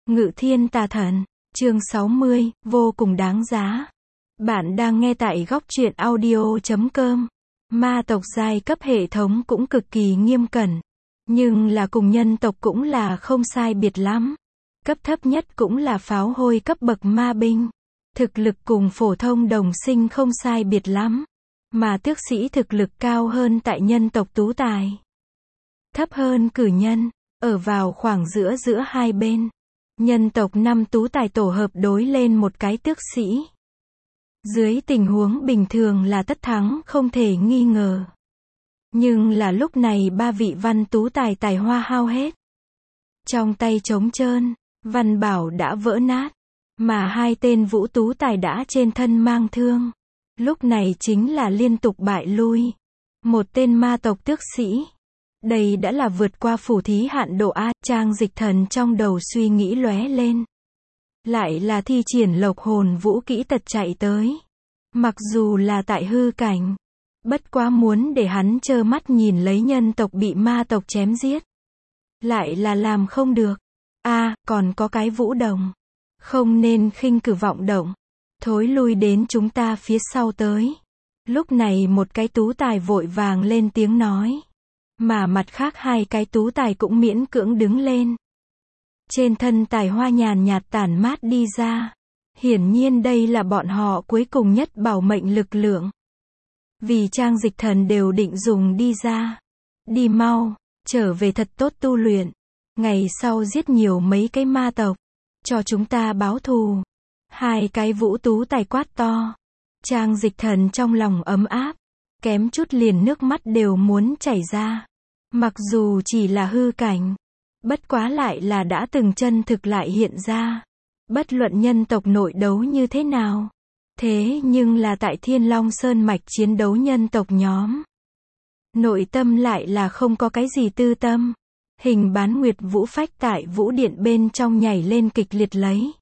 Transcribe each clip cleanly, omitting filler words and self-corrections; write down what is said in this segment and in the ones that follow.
Ngự thiên tà thần, chương 60, vô cùng đáng giá. Bạn đang nghe tại góc truyện audio.com. Ma tộc giai cấp hệ thống cũng cực kỳ nghiêm cẩn. Nhưng là cùng nhân tộc cũng là không sai biệt lắm. Cấp thấp nhất cũng là pháo hôi cấp bậc ma binh. Thực lực cùng phổ thông đồng sinh không sai biệt lắm. Mà tước sĩ thực lực cao hơn tại nhân tộc tú tài. Thấp hơn cử nhân, ở vào khoảng giữa hai bên. Nhân tộc 5 tú tài tổ hợp đối lên một cái tước sĩ. Dưới tình huống bình thường là tất thắng không thể nghi ngờ. Nhưng là lúc này 3 vị văn tú tài tài hoa hao hết. Trong tay trống trơn, văn bảo đã vỡ nát. Mà 2 tên vũ tú tài đã trên thân mang thương. Lúc này chính là liên tục bại lui. Một tên ma tộc tước sĩ. Đây đã là vượt qua phủ thí hạn độ A. Trang Dịch Thần trong đầu suy nghĩ lóe lên. Lại là thi triển lộc hồn vũ kỹ tật chạy tới. Mặc dù là tại hư cảnh. Bất quá muốn để hắn trơ mắt nhìn lấy nhân tộc bị ma tộc chém giết. Lại là làm không được. Còn có cái vũ đồng. Không nên khinh cử vọng động. Thối lui đến chúng ta phía sau tới. Lúc này một cái tú tài vội vàng lên tiếng nói. Mà mặt khác 2 cái tú tài cũng miễn cưỡng đứng lên. Trên thân tài hoa nhàn nhạt tản mát đi ra. Hiển nhiên đây là bọn họ cuối cùng nhất bảo mệnh lực lượng. Vì Trang Dịch Thần đều định dùng đi ra. Đi mau, trở về thật tốt tu luyện. Ngày sau giết nhiều mấy cái ma tộc. Cho chúng ta báo thù. 2 cái vũ tú tài quát to. Trang Dịch Thần trong lòng ấm áp. Kém chút liền nước mắt đều muốn chảy ra. Mặc dù chỉ là hư cảnh. Bất quá lại là đã từng chân thực lại hiện ra. Bất luận nhân tộc nội đấu như thế nào. Thế nhưng là tại Thiên Long Sơn Mạch chiến đấu nhân tộc nhóm. Nội tâm lại là không có cái gì tư tâm. Hình bán nguyệt vũ phách tại vũ điện bên trong nhảy lên kịch liệt lấy.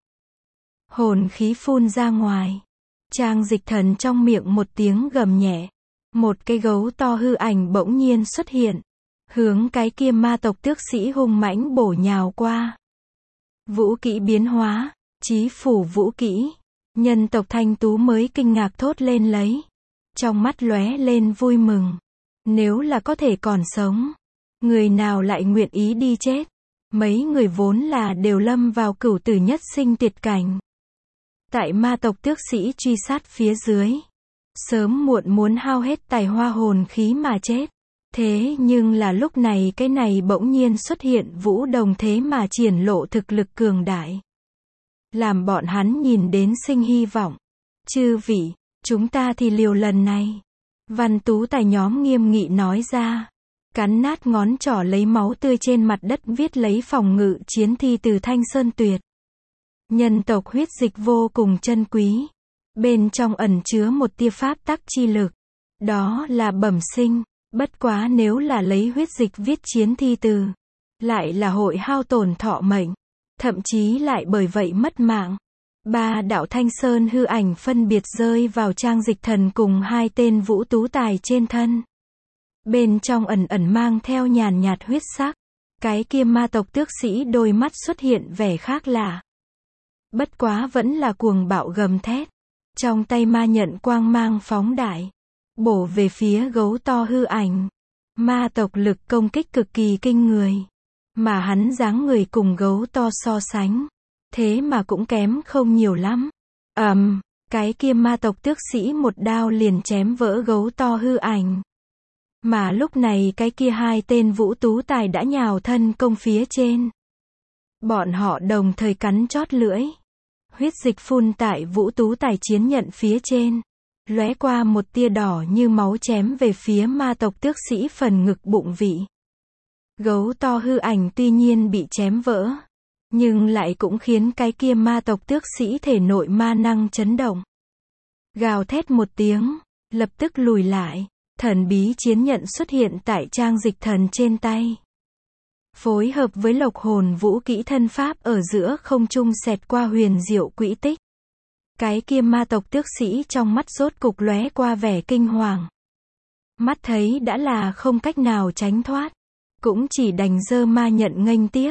Hồn khí phun ra ngoài. Trang Dịch Thần trong miệng một tiếng gầm nhẹ. Một cái gấu to hư ảnh bỗng nhiên xuất hiện. Hướng cái kia ma tộc tước sĩ hung mãnh bổ nhào qua. Vũ kỹ biến hóa, chí phủ vũ kỹ. Nhân tộc thanh tú mới kinh ngạc thốt lên lấy. Trong mắt lóe lên vui mừng. Nếu là có thể còn sống. Người nào lại nguyện ý đi chết. Mấy người vốn là đều lâm vào cửu tử nhất sinh tuyệt cảnh. Tại ma tộc tước sĩ truy sát phía dưới. Sớm muộn muốn hao hết tài hoa hồn khí mà chết. Thế nhưng là lúc này cái này bỗng nhiên xuất hiện vũ đồng thế mà triển lộ thực lực cường đại. Làm bọn hắn nhìn đến sinh hy vọng. Chư vị, chúng ta thì liều lần này. Văn tú tài nhóm nghiêm nghị nói ra. Cắn nát ngón trỏ lấy máu tươi trên mặt đất viết lấy phòng ngự chiến thi từ Thanh Sơn Tuyệt. Nhân tộc huyết dịch vô cùng chân quý. Bên trong ẩn chứa một tia pháp tắc chi lực. Đó là bẩm sinh. Bất quá nếu là lấy huyết dịch viết chiến thi từ. Lại là hội hao tổn thọ mệnh. Thậm chí lại bởi vậy mất mạng. 3 đạo Thanh Sơn hư ảnh phân biệt rơi vào Trang Dịch Thần cùng 2 tên vũ tú tài trên thân. Bên trong ẩn ẩn mang theo nhàn nhạt huyết sắc. Cái kia ma tộc tước sĩ đôi mắt xuất hiện vẻ khác lạ. Bất quá vẫn là cuồng bạo gầm thét. Trong tay ma nhận quang mang phóng đại. Bổ về phía gấu to hư ảnh. Ma tộc lực công kích cực kỳ kinh người. Mà hắn dáng người cùng gấu to so sánh. Thế mà cũng kém không nhiều lắm. Cái kia ma tộc tước sĩ một đao liền chém vỡ gấu to hư ảnh. Mà lúc này cái kia 2 tên vũ tú tài đã nhào thân công phía trên. Bọn họ đồng thời cắn chót lưỡi. Huyết dịch phun tại vũ tú tài chiến nhận phía trên. Lóe qua một tia đỏ như máu chém về phía ma tộc tước sĩ phần ngực bụng vị. Gấu to hư ảnh tuy nhiên bị chém vỡ. Nhưng lại cũng khiến cái kia ma tộc tước sĩ thể nội ma năng chấn động. Gào thét một tiếng, lập tức lùi lại. Thần bí chiến nhận xuất hiện tại Trang Dịch Thần trên tay. Phối hợp với lộc hồn vũ kỹ thân pháp ở giữa không trung xẹt qua huyền diệu quỹ tích. Cái kia ma tộc tước sĩ trong mắt rốt cục lóe qua vẻ kinh hoàng. Mắt thấy đã là không cách nào tránh thoát. Cũng chỉ đành giơ ma nhận nghênh tiếp.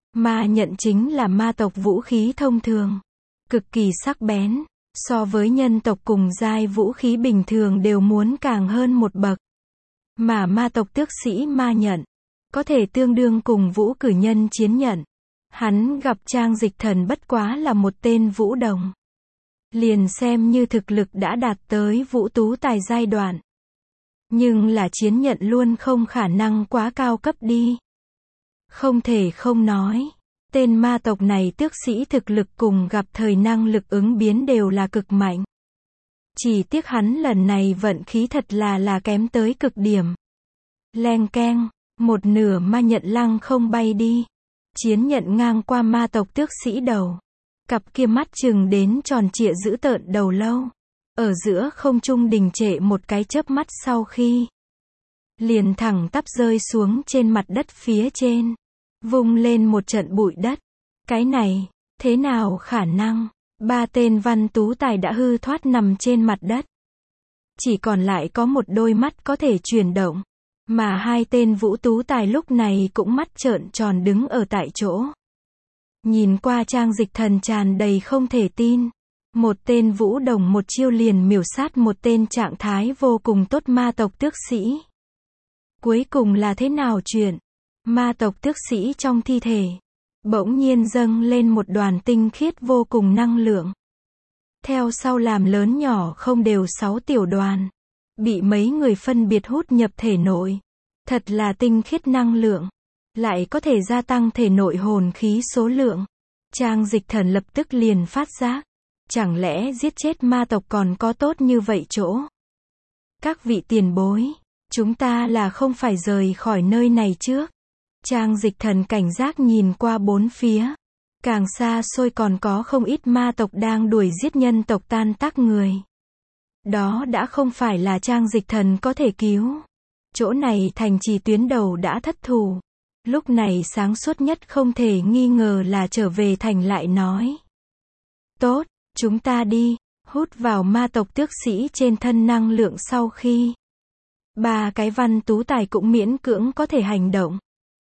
Ma nhận chính là ma tộc vũ khí thông thường, cực kỳ sắc bén, so với nhân tộc cùng giai vũ khí bình thường đều muốn càng hơn một bậc. Mà ma tộc tước sĩ ma nhận, có thể tương đương cùng vũ cử nhân chiến nhận. Hắn gặp Trang Dịch Thần bất quá là một tên vũ đồng. Liền xem như thực lực đã đạt tới vũ tú tài giai đoạn. Nhưng là chiến nhận luôn không khả năng quá cao cấp đi. Không thể không nói, tên ma tộc này tước sĩ thực lực cùng gặp thời năng lực ứng biến đều là cực mạnh. Chỉ tiếc hắn lần này vận khí thật là kém tới cực điểm. Leng keng, một nửa ma nhận lăng không bay đi. Chiến nhận ngang qua ma tộc tước sĩ đầu. Cặp kia mắt chừng đến tròn trịa dữ tợn đầu lâu. Ở giữa không trung đình trệ một cái chớp mắt sau khi liền thẳng tắp rơi xuống trên mặt đất phía trên. Vung lên một trận bụi đất. Cái này, thế nào khả năng? Ba tên văn tú tài đã hư thoát nằm trên mặt đất. Chỉ còn lại có một đôi mắt có thể chuyển động. Mà hai tên vũ tú tài lúc này cũng mắt trợn tròn đứng ở tại chỗ. Nhìn qua Trang Dịch Thần tràn đầy không thể tin. Một tên vũ đồng một chiêu liền miểu sát một tên trạng thái vô cùng tốt ma tộc tước sĩ. Cuối cùng là thế nào chuyện? Ma tộc tước sĩ trong thi thể bỗng nhiên dâng lên một đoàn tinh khiết vô cùng năng lượng. Theo sau làm lớn nhỏ không đều 6 tiểu đoàn. Bị mấy người phân biệt hút nhập thể nội. Thật là tinh khiết năng lượng. Lại có thể gia tăng thể nội hồn khí số lượng. Trang Dịch Thần lập tức liền phát giác. Chẳng lẽ giết chết ma tộc còn có tốt như vậy chỗ? Các vị tiền bối, chúng ta là không phải rời khỏi nơi này trước. Trang Dịch Thần cảnh giác nhìn qua bốn phía. Càng xa xôi còn có không ít ma tộc đang đuổi giết nhân tộc tan tác người. Đó đã không phải là Trang Dịch Thần có thể cứu. Chỗ này thành trì tuyến đầu đã thất thủ. Lúc này sáng suốt nhất không thể nghi ngờ là trở về thành lại nói. Tốt, chúng ta đi, hút vào ma tộc tước sĩ trên thân năng lượng sau khi. Ba cái văn tú tài cũng miễn cưỡng có thể hành động.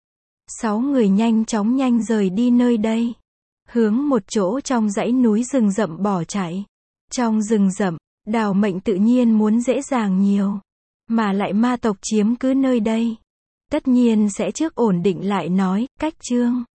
6 người nhanh chóng rời đi nơi đây. Hướng một chỗ trong dãy núi rừng rậm bỏ chạy. Trong rừng rậm, đào mệnh tự nhiên muốn dễ dàng nhiều. Mà lại ma tộc chiếm cứ nơi đây. Tất nhiên sẽ trước ổn định lại nói, cách chương.